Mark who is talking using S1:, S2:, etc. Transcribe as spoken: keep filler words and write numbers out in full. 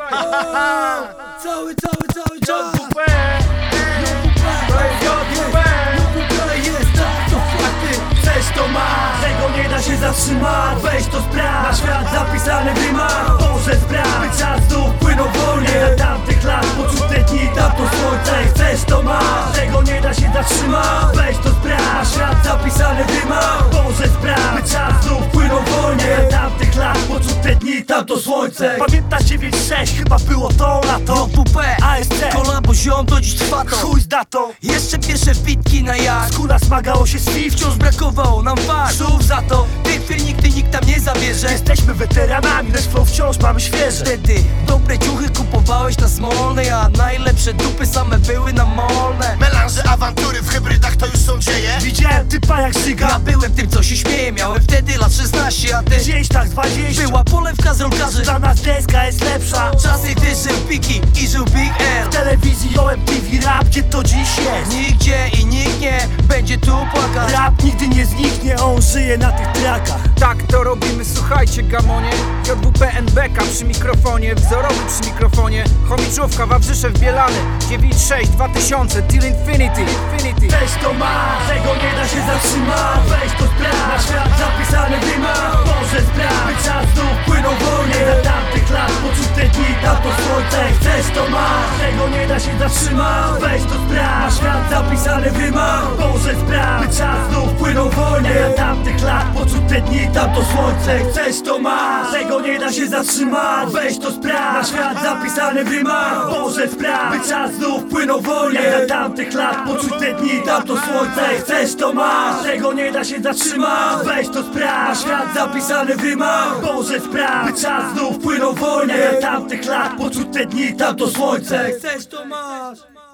S1: Cały, cały, cały czas
S2: J W P, to jest J W P.
S1: jest tak, to fakty. Chcesz to masz, tego nie da się zatrzymać. Weź to sprawdź, na świat zapisany w rymach. Boże spraw, by czas znów płynął wolnie. Za tamtych lat poczute dni, tamto słońce. Chcesz to masz, tego nie da się zatrzymać. Weź to sprawdź, na świat zapisany w rymach. Boże spraw, by czas znów płynął wolnie. Za tamtych lat poczute dni, tamto słońce.
S2: Pamiętasz dziewięć sześć, chyba było to lato.
S3: J W P,
S2: A S C,
S3: kolabo ziom, to dziś trwa to.
S2: chuj z datą.
S3: Jeszcze pierwsze wbitki na jak
S2: Skóra smagało się Swift,
S3: wciąż brakowało nam fakt. Żółw za to, tych chwil nigdy nikt tam nie zabierze.
S2: jesteśmy weteranami, lecz flow wciąż mamy świeże.
S3: Wtedy dobre ciuchy kupowałeś na Smolnej, a najlepsze dupy same były na Molne.
S4: Melanże, awantury w hybrydach to już są dzieje.
S2: Widziałem typa jak
S3: Ja
S2: żyga,
S3: byłem tym, co się śmieje, miałem wtedy lat szesnaście, a ty
S2: gdzieś tak dwadzieścia.
S3: była polewka z rolkarzy.
S2: Dla nas deska jest lepsza.
S3: Czasy, gdy żył Piki i żył Big L.
S2: W telewizji O M T V rap, gdzie to dziś jest.
S3: Nigdzie i nikt nie będzie tu płakać.
S2: Rap nigdy nie zniknie, on żyje na tych trakach.
S5: Tak to robimy, słuchajcie gamonie. J W P N B K przy mikrofonie, wzorowy przy mikrofonie. Chomiczówka, Wawrzyszew Bielany, dziewięć sześć dwa tysiące, till infinity, infinity.
S1: Weź to masz, tego nie da się zatrzymać. Weź to sprawdź, na świat zapisany w rymach. Boże spraw, by czas znów płynął wolnie. Za tamtych lat poczute dni, tamto słońce. Chcesz to masz, tego nie da się zatrzymać. Weź to sprawdź, na świat zapisany w rymach. Boże spraw, by czas znów płynął wolnie. Za tamtych lat poczute dni, tamto słońce. Chcesz to masz, tego nie da się zatrzymać. Weź to sprawdź, na świat zapisany w rymach. Boże spraw, by czas znów płynął wolnie. Za tamtych lat poczute dni, tamto słońce. Chcesz to masz, tego nie da się zatrzymać. Weź to sprawdź, na świat zapisany w rymach. Boże spraw, by czas znów płynął wolnie. Za tamtych lat poczute dni, tamto słońce.
S3: Chcesz to masz.